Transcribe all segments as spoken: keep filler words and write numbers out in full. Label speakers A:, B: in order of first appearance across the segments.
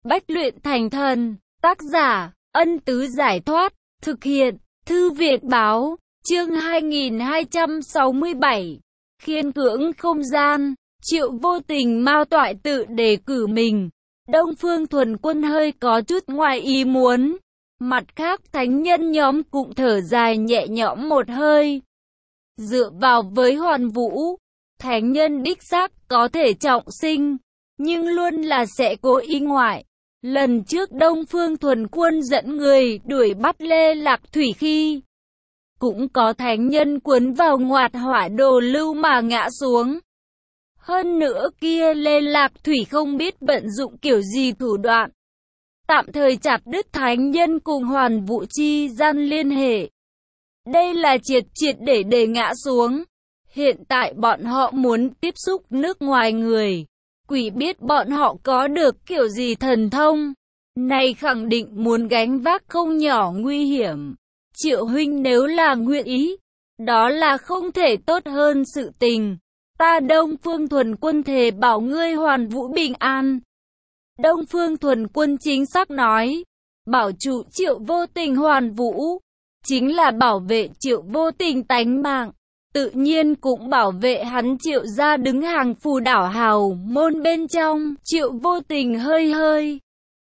A: Bách luyện thành thần, tác giả, Ân Tứ Giải Thoát, thực hiện, Thư viện Báo, chương hai nghìn hai trăm sáu mươi bảy, khiên cưỡng không gian, Triệu Vô Tình mao toại tự đề cử mình. Đông Phương Thuần Quân hơi có chút ngoài ý muốn. Mặt khác thánh nhân nhóm cũng thở dài nhẹ nhõm một hơi. Dựa vào với Hoàn Vũ, thánh nhân đích xác có thể trọng sinh, nhưng luôn là sẽ cố ý ngoại. Lần trước Đông Phương Thuần Quân dẫn người đuổi bắt Lê Lạc Thủy khi cũng có thánh nhân cuốn vào ngoạt hỏa đồ lưu mà ngã xuống. Hơn nữa kia Lê Lạc Thủy không biết vận dụng kiểu gì thủ đoạn, tạm thời chặt đứt thánh nhân cùng Hoàn Vũ chi gian liên hệ. Đây là triệt triệt để để ngã xuống. Hiện tại bọn họ muốn tiếp xúc nước ngoài người. Quỷ biết bọn họ có được kiểu gì thần thông. Này khẳng định muốn gánh vác không nhỏ nguy hiểm. Triệu huynh nếu là nguyện ý, đó là không thể tốt hơn sự tình. Ta Đông Phương Thuần Quân thề bảo ngươi Hoàn Vũ bình an. Đông Phương Thuần Quân chính xác nói, bảo trụ Triệu Vô Tình Hoàn Vũ, chính là bảo vệ Triệu Vô Tình tánh mạng, tự nhiên cũng bảo vệ hắn Triệu gia đứng hàng phù đảo hào môn bên trong. Triệu Vô Tình hơi hơi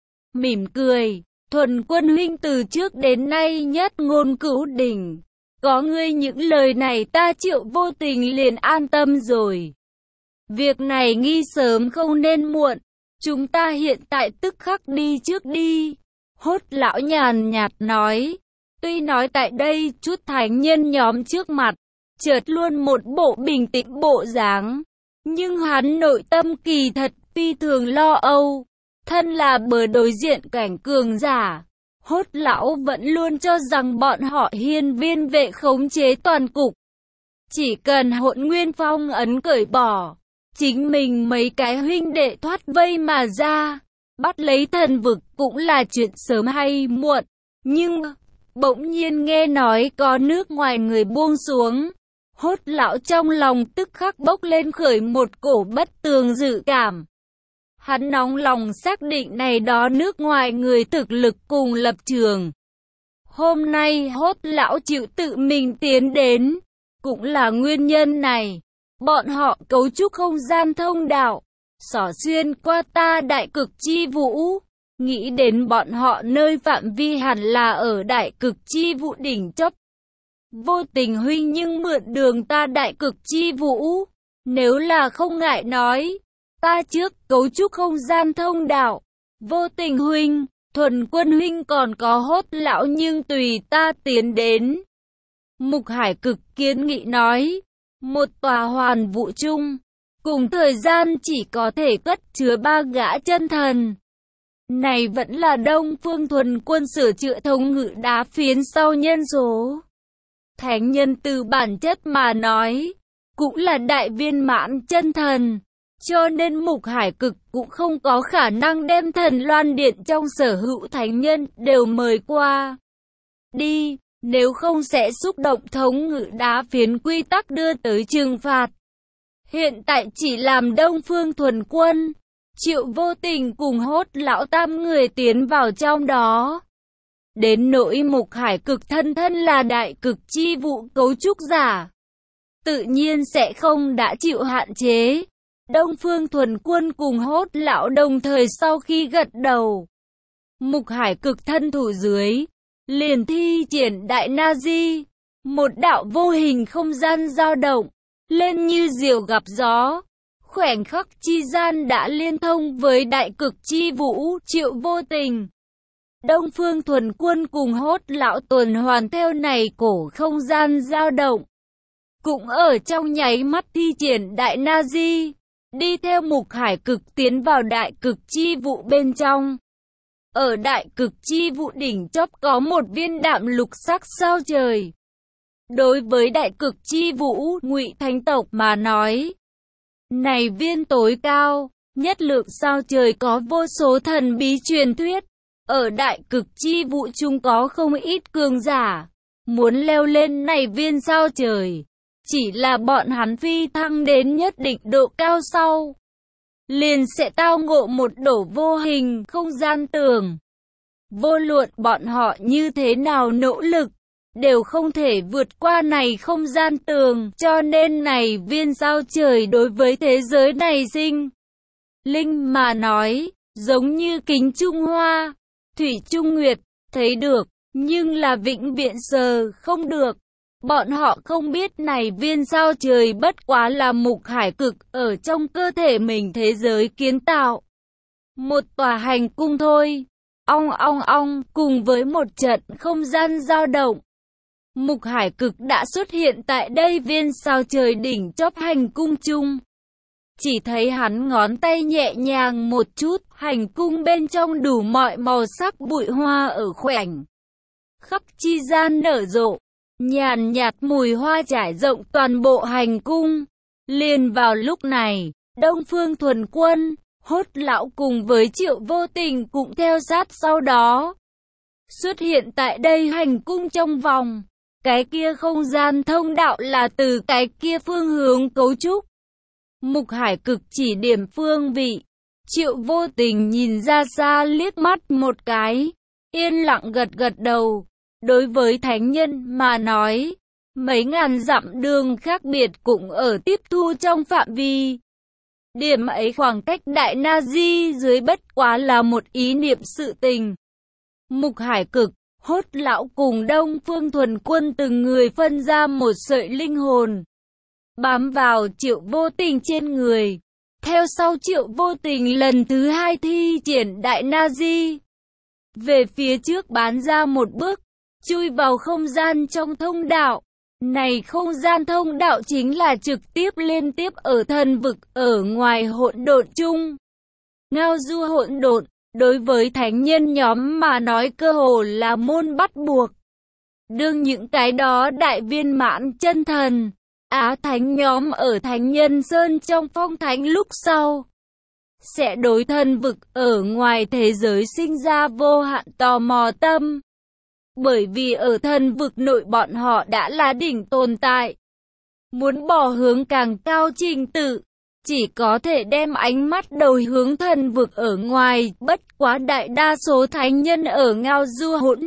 A: mỉm cười, Thuần Quân huynh từ trước đến nay nhất ngôn cửu đỉnh, có ngươi những lời này ta Triệu Vô Tình liền an tâm rồi. Việc này nghi sớm không nên muộn, chúng ta hiện tại tức khắc đi trước đi. Hốt lão nhàn nhạt nói, tuy nói tại đây chút thánh nhân nhóm trước mặt, chợt luôn một bộ bình tĩnh bộ dáng, nhưng hắn nội tâm kỳ thật phi thường lo âu. Thân là bờ đối diện cảnh cường giả, Hốt lão vẫn luôn cho rằng bọn họ hiên viên vệ khống chế toàn cục. Chỉ cần Hỗn Nguyên phong ấn cởi bỏ, chính mình mấy cái huynh đệ thoát vây mà ra, bắt lấy thần vực cũng là chuyện sớm hay muộn. Nhưng bỗng nhiên nghe nói có nước ngoài người buông xuống, Hốt lão trong lòng tức khắc bốc lên khởi một cổ bất tường dự cảm. Hắn nóng lòng xác định này đó nước ngoài người thực lực cùng lập trường. Hôm nay Hốt lão chịu tự mình tiến đến, cũng là nguyên nhân này. Bọn họ cấu trúc không gian thông đạo, xỏ xuyên qua ta đại cực chi vũ. Nghĩ đến bọn họ nơi phạm vi hẳn là ở đại cực chi vũ đỉnh chóp. Vô Tình huynh nhưng mượn đường ta đại cực chi vũ, nếu là không ngại nói, ta trước cấu trúc không gian thông đạo. Vô Tình huynh, Thuần Quân huynh còn có Hốt lão nhưng tùy ta tiến đến. Mục Hải Cực kiến nghị nói, một tòa Hoàn Vũ chung, cùng thời gian chỉ có thể cất chứa ba gã chân thần. Này vẫn là Đông Phương Thuần Quân sửa chữa thống ngự đá phiến sau nhân số. Thánh nhân từ bản chất mà nói, cũng là đại viên mãn chân thần, cho nên Mục Hải Cực cũng không có khả năng đem Thần Loan Điện trong sở hữu thánh nhân đều mời qua. Đi, nếu không sẽ xúc động thống ngự đá phiến quy tắc đưa tới trừng phạt. Hiện tại chỉ làm Đông Phương Thuần Quân, Triệu Vô Tình cùng Hốt lão tam người tiến vào trong đó. Đến nỗi Mục Hải Cực thân thân là đại cực chi vụ cấu trúc giả, tự nhiên sẽ không đã chịu hạn chế. Đông Phương Thuần Quân cùng Hốt lão đồng thời sau khi gật đầu, Mục Hải Cực thân thủ dưới, liền thi triển đại na di, một đạo vô hình không gian dao động, lên như diều gặp gió. Khoảnh khắc chi gian đã liên thông với đại cực chi vũ. Triệu Vô Tình, Đông Phương Thuần Quân cùng Hốt lão tuần hoàn theo này cổ không gian dao động, cũng ở trong nháy mắt thi triển đại na di, đi theo Mục Hải Cực tiến vào đại cực chi vụ bên trong. Ở đại cực chi vụ đỉnh chóp có một viên đạm lục sắc sao trời. Đối với đại cực chi vũ Ngụy Thánh tộc mà nói, này viên tối cao nhất lượng sao trời có vô số thần bí truyền thuyết. Ở đại cực chi vụ chung có không ít cường giả muốn leo lên này viên sao trời, chỉ là bọn hắn phi thăng đến nhất định độ cao sau, liền sẽ tao ngộ một đổ vô hình không gian tường. Vô luận bọn họ như thế nào nỗ lực, đều không thể vượt qua này không gian tường, cho nên này viên sao trời đối với thế giới này sinh linh mà nói, giống như kính Trung Hoa, thủy Trung Nguyệt, thấy được, nhưng là vĩnh viễn sờ không được. Bọn họ không biết này viên sao trời bất quá là Mục Hải Cực ở trong cơ thể mình thế giới kiến tạo. Một tòa hành cung thôi. Ong ong ong, cùng với một trận không gian dao động. Mục Hải Cực đã xuất hiện tại đây viên sao trời đỉnh chóp hành cung chung. Chỉ thấy hắn ngón tay nhẹ nhàng một chút, hành cung bên trong đủ mọi màu sắc bụi hoa ở khoảnh khắp chi gian nở rộ. Nhàn nhạt mùi hoa trải rộng toàn bộ hành cung. Liền vào lúc này, Đông Phương Thuần Quân, Hốt Lão cùng với Triệu Vô Tình cũng theo sát sau đó. Xuất hiện tại đây hành cung trong vòng. Cái kia không gian thông đạo là từ cái kia phương hướng cấu trúc. Mục Hải Cực chỉ điểm phương vị. Triệu Vô Tình nhìn ra xa liếc mắt một cái. Yên lặng gật gật đầu. Đối với thánh nhân mà nói, mấy ngàn dặm đường khác biệt cũng ở tiếp thu trong phạm vi. Điểm ấy khoảng cách Đại Na Di dưới bất quá là một ý niệm sự tình. Mục Hải Cực, Hốt Lão cùng Đông Phương Thuần Quân từng người phân ra một sợi linh hồn, bám vào Triệu Vô Tình trên người. Theo sau Triệu Vô Tình lần thứ hai thi triển Đại Na Di, về phía trước bán ra một bước, chui vào không gian trong thông đạo. Này không gian thông đạo chính là trực tiếp liên tiếp ở thần vực ở ngoài hỗn độn chung. Ngao du hỗn độn, đối với thánh nhân nhóm mà nói cơ hồ là môn bắt buộc. Đương những cái đó đại viên mãn chân thần, Á thánh nhóm ở Thánh Nhân Sơn trong phong thánh lúc sau, sẽ đối thần vực ở ngoài thế giới sinh ra vô hạn tò mò tâm. Bởi vì ở thần vực nội bọn họ đã là đỉnh tồn tại. Muốn bỏ hướng càng cao trình tự, chỉ có thể đem ánh mắt đầu hướng thần vực ở ngoài, bất quá đại đa số thánh nhân ở ngao du hỗn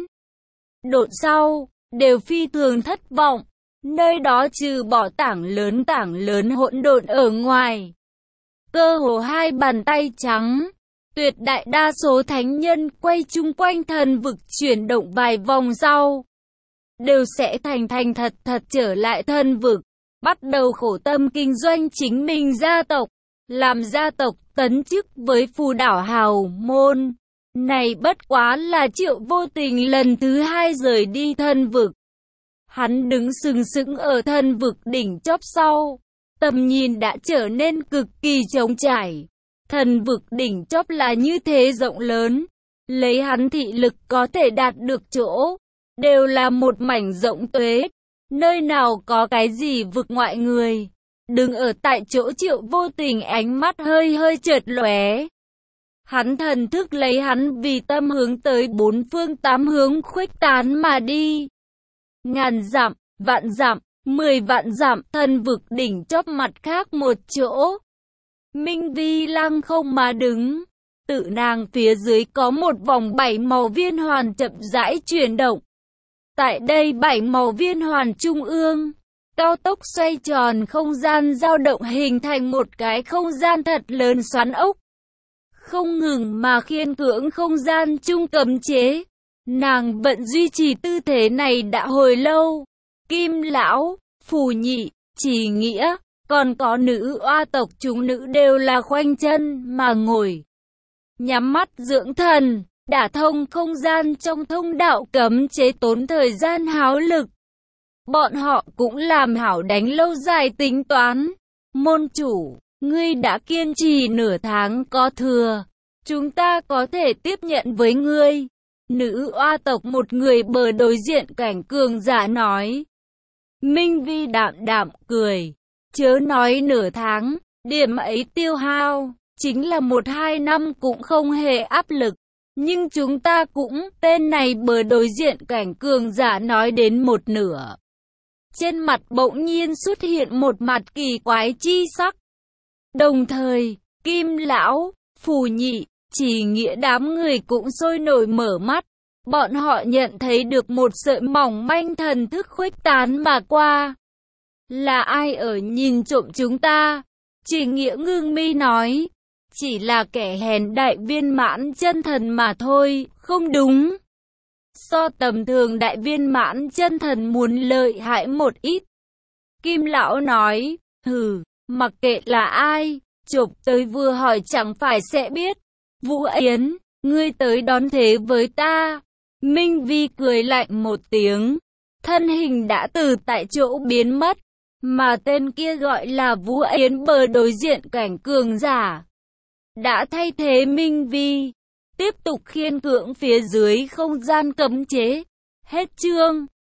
A: độn sau, đều phi thường thất vọng. Nơi đó trừ bỏ tảng lớn tảng lớn hỗn độn ở ngoài, cơ hồ hai bàn tay trắng. Tuyệt đại đa số thánh nhân quay chung quanh thần vực chuyển động vài vòng sau, đều sẽ thành thành thật thật trở lại thần vực, bắt đầu khổ tâm kinh doanh chính mình gia tộc, làm gia tộc tấn chức với phù đảo hào môn. Này bất quá là Triệu Vô Tình lần thứ hai rời đi thần vực. Hắn đứng sừng sững ở thần vực đỉnh chóp sau, tầm nhìn đã trở nên cực kỳ trống trải. Thần vực đỉnh chóp là như thế rộng lớn, lấy hắn thị lực có thể đạt được chỗ, đều là một mảnh rộng tuế, nơi nào có cái gì vực ngoại người. Đứng ở tại chỗ Triệu Vô Tình ánh mắt hơi hơi chợt lóe. Hắn thần thức lấy hắn vì tâm hướng tới bốn phương tám hướng khuếch tán mà đi. Ngàn dặm, vạn dặm, mười vạn dặm, thần vực đỉnh chóp mặt khác một chỗ. Minh Vi lăng không mà đứng, tự nàng phía dưới có một vòng bảy màu viên hoàn chậm rãi chuyển động. Tại đây bảy màu viên hoàn trung ương, cao tốc xoay tròn không gian dao động hình thành một cái không gian thật lớn xoắn ốc. Không ngừng mà khiên cưỡng không gian chung cấm chế. Nàng vẫn duy trì tư thế này đã hồi lâu. Kim Lão, Phù Nhị, Trì Nghĩa, còn có nữ oa tộc chúng nữ đều là khoanh chân mà ngồi, nhắm mắt dưỡng thần, đả thông không gian trong thông đạo cấm chế tốn thời gian háo lực. Bọn họ cũng làm hảo đánh lâu dài tính toán. Môn chủ, ngươi đã kiên trì nửa tháng có thừa, chúng ta có thể tiếp nhận với ngươi. Nữ oa tộc một người bờ đối diện cảnh cường giả nói. Minh Vi đạm đạm cười. Chớ nói nửa tháng, điểm ấy tiêu hao, chính là một hai năm cũng không hề áp lực. Nhưng chúng ta cũng, tên này bờ đối diện cảnh cường giả nói đến một nửa. Trên mặt bỗng nhiên xuất hiện một mặt kỳ quái chi sắc. Đồng thời, Kim lão, Phù nhị, Chỉ Nghĩa đám người cũng sôi nổi mở mắt. Bọn họ nhận thấy được một sợi mỏng manh thần thức khuếch tán mà qua. Là ai ở nhìn trộm chúng ta? Chỉ Nghĩa ngưng mi nói. Chỉ là kẻ hèn đại viên mãn chân thần mà thôi, không đúng. So tầm thường đại viên mãn chân thần muốn lợi hại một ít. Kim lão nói, hừ, mặc kệ là ai, chộp tới vừa hỏi chẳng phải sẽ biết. Vũ Yến, ngươi tới đón thế với ta. Minh Vi cười lạnh một tiếng, thân hình đã từ tại chỗ biến mất, mà tên kia gọi là Vũ Yến bờ đối diện cảnh cường giả đã thay thế Minh Vi, tiếp tục khiên cưỡng phía dưới không gian cấm chế. Hết chương.